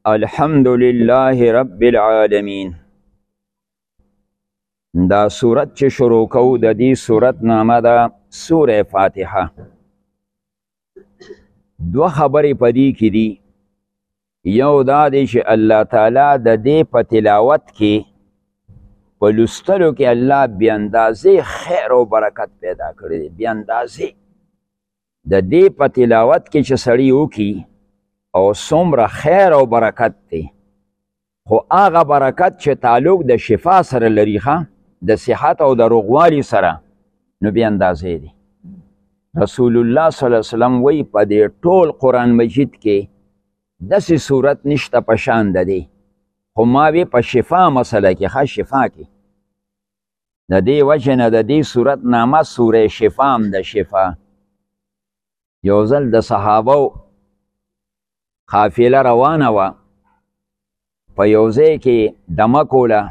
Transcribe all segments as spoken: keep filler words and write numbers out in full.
الحمد لله رب العالمین. دا سورت چې شروع کو د دې سورت نامه ده سوره فاتحه. دو خبرې په دې کې دي. یو دا دی چې الله تعالی د دې په تلاوت کې په لوستلو کې الله بې اندازې خیر او برکت پیدا کړی دی. بې اندازې د دې په تلاوت کې چې سړی وکړي او څومره خیر او برکت دی، خو هغه برکت چې تعلق د شفا سره لري، د صحت او د روغوالي سره، نو بې اندازې دی. رسول الله صلی الله علیه وسلم وی په دې ټول قرآن مجید کې داسې صورت نشته په شان د دی، خو ما وی په شفا مسله کې ښه شفا کې د دې وجې نه د دې صورت نامه سوره شفا هم د شفا. یو ځل د صحابو قافله روانه وه، په یو ځای کې دمه کوله،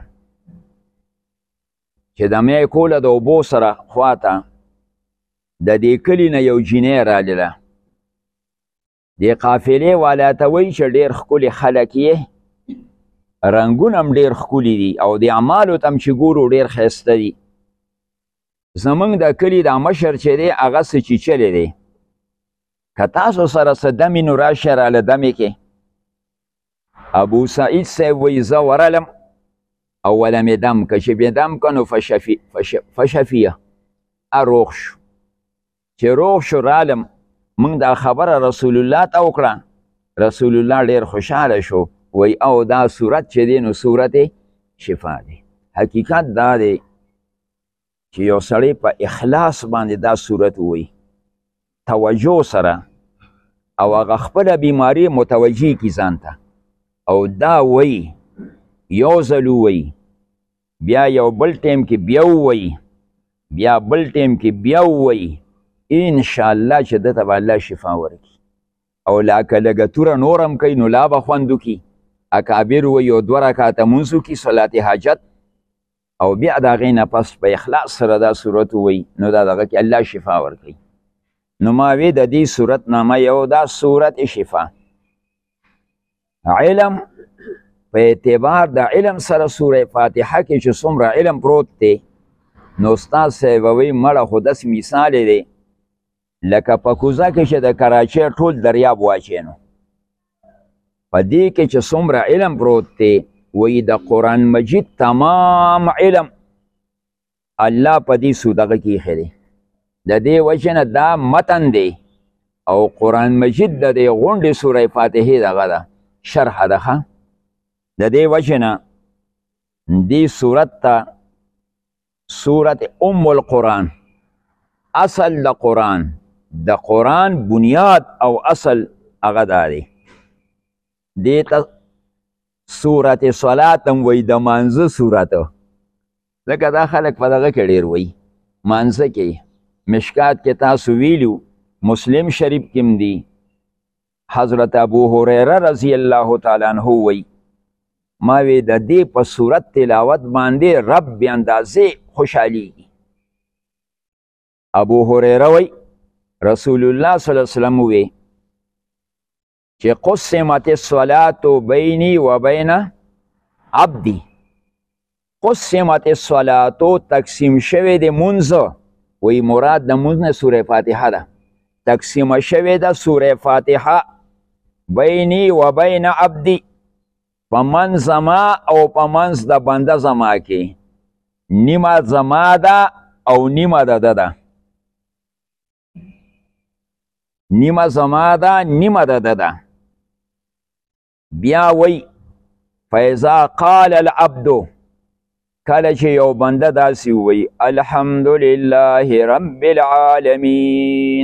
چې دمه یې کوله د اوبو سره خواته، د دې کلي نه یو جینۍ رالیده. دې قافلې والا ته وایي چې ډېر ښکلي خلک یې، رنګونه هم ډېر ښکلي دي او د اعمالو ته هم چې ګورو ډېر ښایسته دي. زمونږ د کلي دا مشر چې دی هغه څه چیچلی دی، که تاسو سره څه دمې نو راشه راله دمې کې. ابو سعید صاحب وایي زه ورلم او وله مې دم که، چې بې دم که نو فشفیه روغ شو. چې روغ شو رالم، موږ دا خبره رسول الله ته وکړه. رسول الله ډېر خوشحاله شو، وایي او دا صورت چې دی نو صورت شفا دی. حقیقت دا دی چې یو سړی په اخلاص باندې دا صورت وایي، توجه سره، او هغه خپله بیماري متوجه کي ځان ته، او دا وایي یو ځل ووایي، بیا یو بل ټیم کې بیا ووایي، بیا بل ټیم کې بیا ووایي، انشاءالله چې دته به الله شفا ورکړي. او لاکه لږه توره نور هم کوي نو لا به خوند وکړي. اکابر وایي یو دوه رکعته مونځ وکړي صلات حاجت، او بیا د هغې نه پس په اخلاص سره دا صورت ووایي، نو دا دغه کې الله شفا ورکوي. نو ما وی د دې صورت نامه یو دا صورت شفا. علم په اعتبار د علم سره سوره فاتحه کې چې څومره علم پروت دی، نو استاد صاحب وایي مړه خو داسې مثال دی لکه په کوزه کې چې د کراچۍ ټول دریاب واچوي. نو په دې کې چې څومره علم پروت دی، وایي د قرآن مجید تمام علم الله په دې سودغه کې ایښی دی. د دې وجې نه دا متن دی او قرآن مجید د دې غونډې سوره فاتحې دغه ده شرح ده. د دې وجې نه دې صورت ته صورت ام القرآن، اصل د قرآن، د قرآن بنیاد او اصل هغه دا دی. دې ته صورت صلات هم وایي، د مانځه صورت، ځکه دا خلک په دغه کې ډېر وایي مانځه کې. مشکات کې تاسو ویلو، مسلم شریف کې هم دی، حضرت ابو هریره رضی الله تعالی عنه وایي ما وی د دې په صورت تلاوت باندې رب بې اندازې خوشحالیږي. ابو هریره وایي رسول الله صلی الله علیه وسلم وی چې قسمت الصلاة بیني و بین عبدي، قسمت الصلاة تقسیم شوی د منځ، وی مراد د منځ نه سوره فاتحه ده، تقسیم شوی ده سوره فاتحه بیني و بین عبدي، په منځ زما او په منځ د بنده زما کې، نیمه زما ده او نیمه د ده ده، نیمه زما ده نیمه د ده ده. بیا وی فاذا قال العبد، کله چې یو بنده داسې ووایي الحمدلله رب العالمین،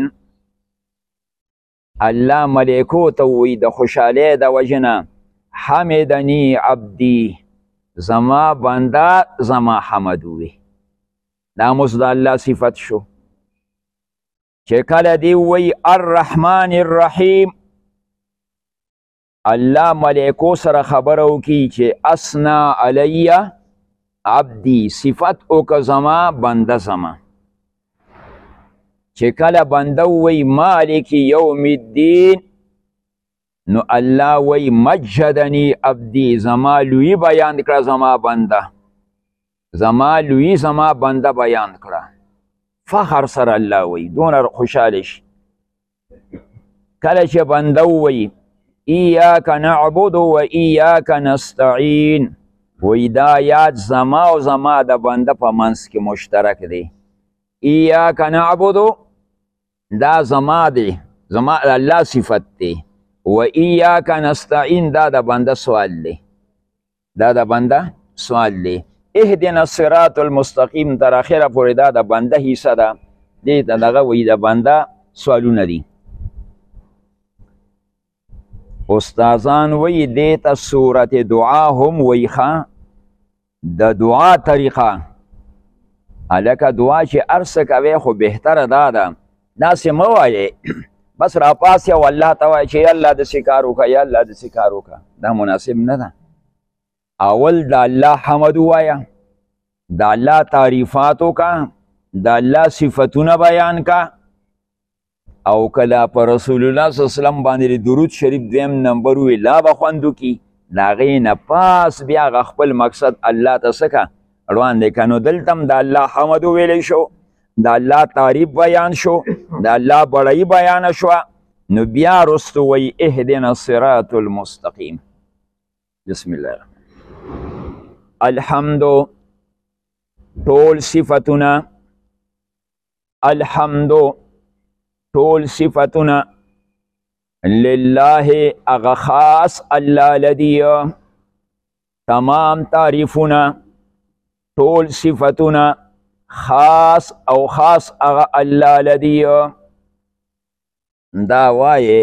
الله ملیکو ته ووایي د خوشحالۍ د وجې نه حمدنی عبدی، زما بنده زما حمد ووایي. دا اوس د الله صفت شو. چې کله دی ووایي الرحمن الرحیم، الله ملیکو سره خبره وکړي چې اسنا علیه عبدی، صفت او که زما بنده زما. چې کله بنده ووایي مالک یوم الدین، نو الله وی مجدنی عبدی زما لوی بیان کړه زما بنده زما لوی زما بنده بیان کړه فخر سره الله وی دونه خوشحاله شي کله چې بنده وی ایاک نعبد و ایاک نستعین وی دا یاد زما او زما د بنده په منځ کې مشترک دی ایاک نعبد دا زما دی زما الله صفت دی و ایاک نستعین دا د بنده سوال دی دا د بنده سوال دی اهدنا الصراط المستقیم تر اخره پورې دا د بنده حصه ده دې ته دغه وی د بنده سوالونه دي استادان وی دې ته صورت دعا هم وی ښه د دعا طریقه هلکه دعا چې هر څه کوې خو بهتره دا ده داسې مه وایې بس راپاسې او الله ته وایې چې یا الله داسې کار وکړه یا الله داسې کار وکړه دا مناسب نه ده اول د الله حمد ووایه د الله تعریفات وکړه د الله صفتونه بیان کا او کله په رسول الله صلی الله علیه وسلم باندې درود شریف دویم نمبر وی لا به خوند وکړي د هغې نه پاس بیا هغه خپل مقصد الله ته څه که روان دی که نو دلته هم د الله حمد وویلی شو د الله تعریف بیان شو د الله بړۍ بیانه شوه نو بیا رستو وی اهدنا الصراط المستقیم بسم الله الحمد ټول صفتونه الحمد ټول صفتونه لله اغا خاص الله لدی تمام تعریفونه ټول صفتونه خاص او خاص اغا الله لدی دا وایه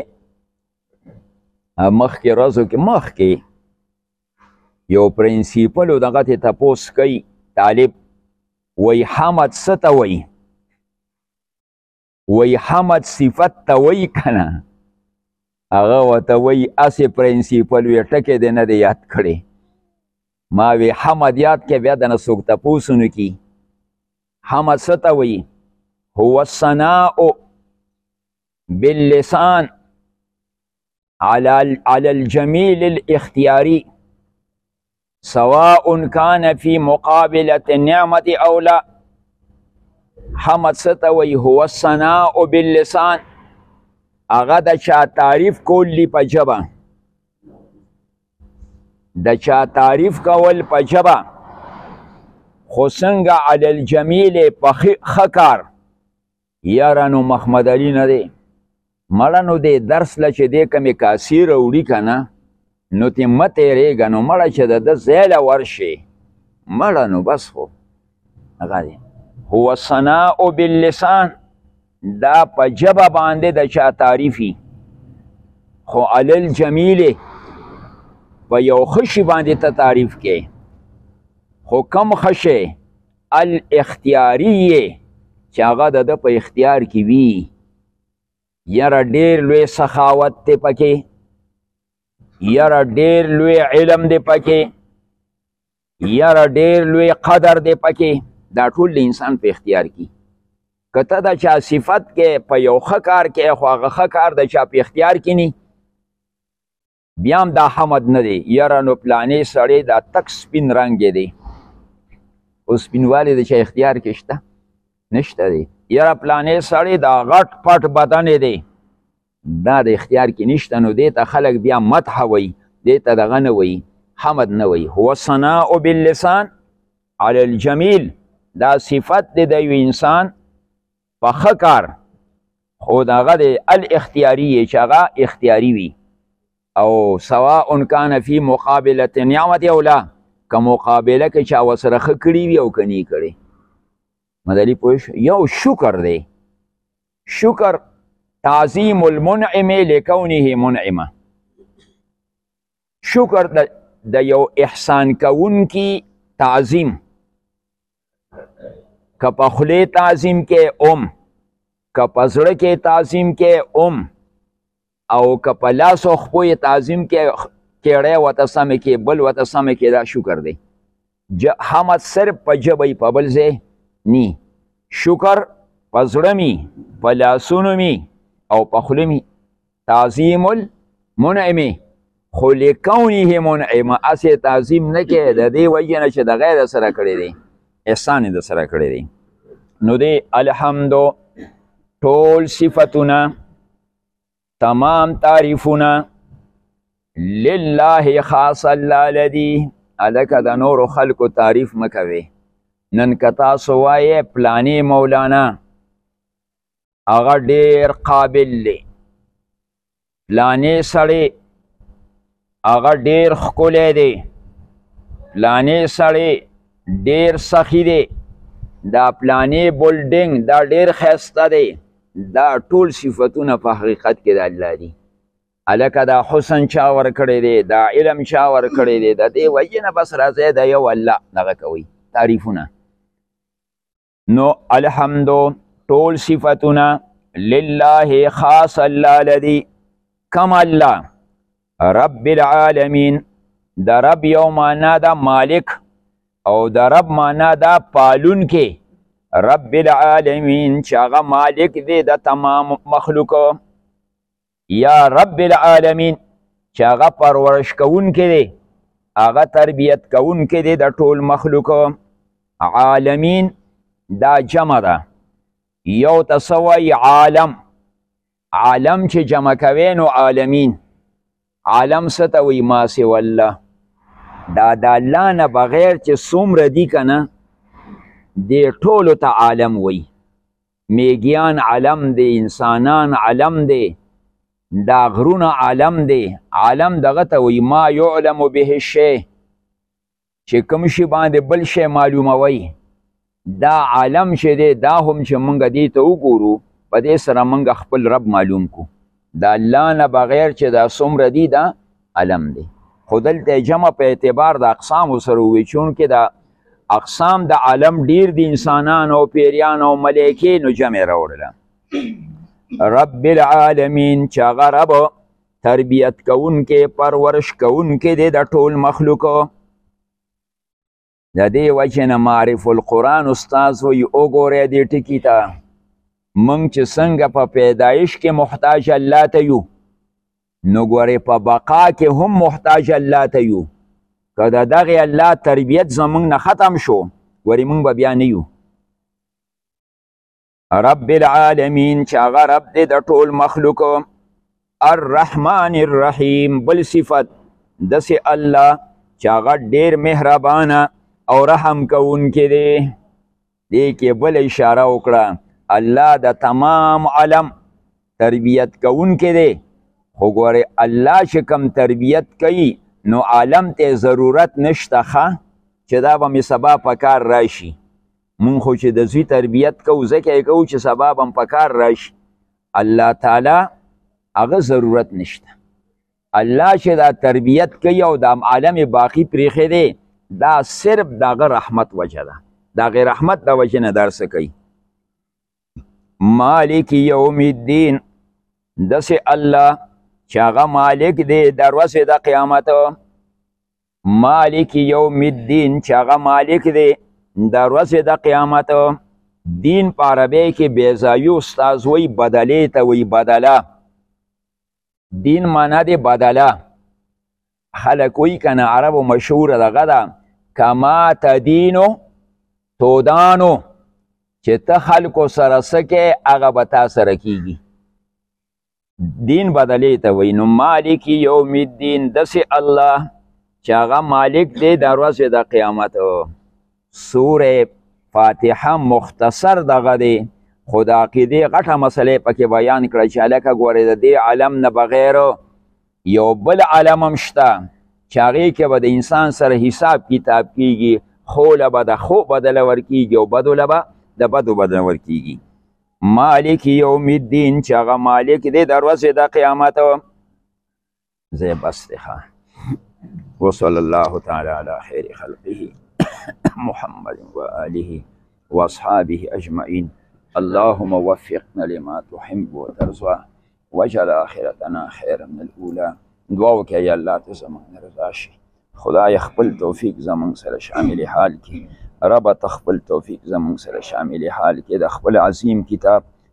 مخکې ورځو کې مخکې یو پرنسیپل دغه ته تپوس کوي طالب وی حمد څه ته وی وی حمد صفت ته وی کنه هغه ورته وی اسې پرنسیپل وی ټکې دې نه دی یاد کړی ما وی حمد یاد کې بیا دنه څوک تپوس ونه کي حمد څه ته وی هو الثناء باللسان على على الجميل الاختياري سواء كان في مقابلة النعمة أو لا حمد ستوي هو الثناء باللسان هغه د چا تعریف کولی په ژبه د چا تعریف کول په ژبه خو څنګه علی الجمیل په ښه کار یاره نو محمد علي نه دی مړه نو دی درس له چې دی کمې کاسې راوړي که نه نو تی مه تیرېږه نو مړه چې د ده ځای له ورشي مړه نو بس خو هغه دی هو الثناء باللسان دا په ژبه باندې د چا تعریفي خو علی الجمیل په یو ښه شي باندې ته تعریف کې خو کم ښه شی الاختیاري یې چې هغه د ده په اختیار کې وي یاره ډېر لوی سخاوت دی پکې یاره ډېر لوی علم دی پکې یاره ډېر لوی قدر دی پکې دا ټول د انسان په اختیار کې که ته د چا صفت کې په یو ښه کار کې خو هغه ښه کار د چا په اختیار کې نی بیا هم دا حمد نه دی یاره نو پلانې سړی دا تک سپین رنګ دی او سپینوالی د چا اختیار کې شته نشته دی یاره پلانې سړی دا غټ پټ بدن دی دا د اختیار کې نشته نو دې ته خلک بیا مدح وی دې ته دغه نه وی حمد نه وی هو الثناء باللسان علی الجمیل دا صفت دی د یو انسان په ښه کار خو د هغه د الاختیاري یې چې هغه اختیاري وي او سواء کان فی مقابلة نعمت او لا که مقابله کې چا ورسره ښه کړي وي او که نه کړي مدلي پوه یو شکر دی شکر تعظیم المنعم لکونه منعمه شکر د یو احسان کوونکي تعظیم که په خولې تعظیم کې ام که په زړه کې تعظیم کې ام او که په لاس او خپو یې تعظیم کې کیړی ورته سمې کې بل ورته سمې کې دا شکر دی حمد صرف په ژبه یې په بل ځای نی شکر په زړه می په لاسونو می او په خوله می تعظیم منعمې خو لکونه منعمه اسې تعظیم نه کې د دې وجې نه چې د غیر سره کړی دی احسان د سره کړی دی نو دی الحمدو ټول صفتونه تمام تعریفونه لله خاص الله لدی الکه د نورو خلکو تعریف مکوي نن که تاسو وایې پلانې مولانا هغه ډېر قابل دی پلانې سړی هغه ډېر ښکلی دی پلانې سړی ډېر سخي دی دا پلانې بولډینګ دا ډېر ښایسته دی دا ټول صفتونه په حقیقت کې د الله دي هلکه دا حسن چا ورکړی دی دا علم چا ورکړی دی د دې وجې نه بس راځئ د یو الله دغه کوئ تعریفونه نو الحمدو ټول صفتونه لله خاص الله لدی کم الله رب العالمین د رب یو معنا دا مالک او د رب معنا دا پالون کې رب العالمین چې هغه مالک دی د تمام مخلوق یا رب العالمین چې هغه پرورش کوونکی دی هغه تربیت کوونکی دی د ټول مخلوق عالمین دا جمع ده یو ته څه وایي عالم عالم چې جمع کوي نو عالمین عالم څه ته وایي ما سوی الله دا د الله نه بغیر چې څومره دي که نه دې ټولو ته عالم وایي میږیان عالم دی انسانان عالم دی دا غرونه عالم دی عالم دغه ته وایي ما یعلم به الشی چې کوم شي باندې بل شی معلوموي دا عالم چې دی دا هم چې موږ دې ته وګورو په دې سره موږ خپل رب معلوم کو د الله نه بغیر چې دا څومره دي دا علم دی خو دلته جمع په اعتبار د اقسامو سره ووایي چونکې دا اقسام د عالم ډیر د انسانانو پیریانو ملایکې نو جمع راوړله رب العالمین چې هغه رب تربیت کوونکې پرورش کوونکې دی د ټول مخلوقو د دې وجې نه معرف القرآن استاذ وایي وګورئ دې ټکي ته موږ چې څنګه په پیدایش کې محتاج الله ته یو نو ګورئ په بقا کې هم محتاج الله ته یو که د دغې الله تربیت زموږ نه ختم شو ګورئ موږ به بیا نه یو رب العالمین چې هغه رب دی د ټول مخلوق الرحمن الرحیم بل صفت داسې الله چې هغه ډېر مهربانه او رحم کوونکی دی دې کې بل اشاره وکړه الله د تمام عالم تربیت کوونکی دی خو ګورئ الله چې کم تربیت کوي نو عالم ته ضرورت نشته ښه چې دا به مې سبا په کار راشي مونږ خو چې د زوی تربیت کوو ځکه یې کوو چې سبا به په کار راشي الله تعالی هغه ضرورت نشته الله چې دا تربیت کوي او د عالم باقی پریښی دی دا صرف دغه رحمت وجه ده دغه رحمت د وجې نه درس کوي مالک یوم الدین داسې الله چې هغه مالک دی د ورځې د قیامت مالک یوم الدین چې هغه مالک دی د ورځې د قیامت دین په عربی کې بېځایي استاذ وایي بدلې ته وایي بدله دین معنا دی بدله خلک وایي که نه عربو مشهوره دغه ده کما تدینو تودانو چې ته خلکو سره څه کې هغه به تا سره کیږي دین بدلې ته وایي نو مالک یوم الدین داسې الله چې هغه مالک دی د ورځې د قیامت سوره فاتحه مختصر دغه دی خو د عقیدې غټه مسلې پکې بیان کړه چې هلکه ګورې د دې علم نه بغیر یو بل علم هم شته چې هغې کې به د انسان سره حساب کتاب کیږي خو له به د خو بدله ورکیږي او بدو له به د بدو بدله ورکیږي مالک یوم الدین چې هغه مالک دی د ورځې د قیامت زه بس دی ښه وصلی الله تعالی علی خیر خلقه محمد و آله و اصحابه اجمعین اللهم وفقنا لما تحب وترضى واجعل آخرتنا خیر من الاولى دعا وکړه یا الله ته زموږ رضا شي خدای خپل توفیق زموږ سره شامل حال کړي رب ته خپل توفیق زموږ سره شامل حال کړي د خپل عظیم کتاب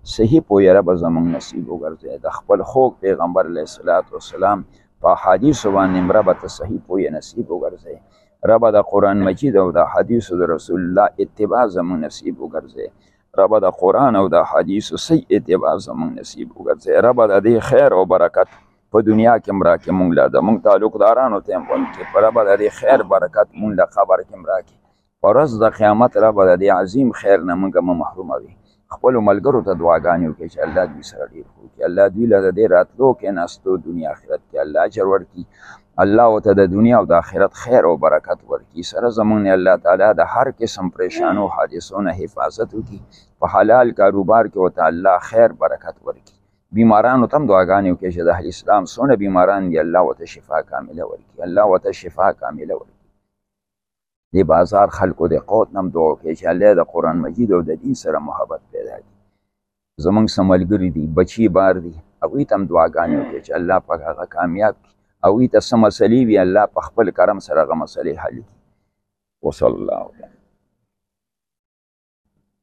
صحیح پوهه رب زمونږ نصیب وګرځوي. د خپل خوږ پیغمبر علیه الصلاة والسلام په حدیثو باندې رب ته صحیح پوهه نصیب وګرځوي. رب د قرآن مجید او د حدیثو د رسول الله اتباع زمونږ نصیب وګرځوي. رب د قرآن او د حدیثو صحیح اتباع زمونږ نصیب وګرځوي. رب د دې خیر او برکت په دنیا کې هم راکړي مونږ له، د مونږ تعلقدارانو ته هم ورکړي. رب د دې خیر برکت مونږ له قبر کې هم راکړي. په ورځ د قیامت رب د دې عظیم خیر نه مونږ مه محروموي. خپلو ملګرو ته دعاګانې وکړئ چې الله دوی سره ډېر ښه وکړي. الله دوی له د دې راتلو کېناستو دنیا آخرت کې الله اجر ورکړي. الله ورته د دنیا او د آخرت خیر او برکت ورکړي. سره زمونږ نه الله تعالی د هر قسم پریشانو حادثو نه حفاظت وکړي. په حلال کاروبار کې ورته الله خیر برکت ورکړي. بیمارانو ته هم دعاګانې وکړي چې د اهل اسلام څونه بیماران دي الله ورته شفا کامله ورکړي. الله ورته شفا کامله ورکړي. د بازار خلکو د قوت نه هم دعا وکړي چې الله د قرآن مجید او د دین سره محبت پیدا کړي. زمونږ څه ملګري دي بچي بار دي هغوی ته هم دعاګانې وکړي چې الله پاک هغه کامیاب کړي. هغوی ته څه مسلې وي الله په خپل کرم سره هغه مسلې حل کړي. وصلی الله علیه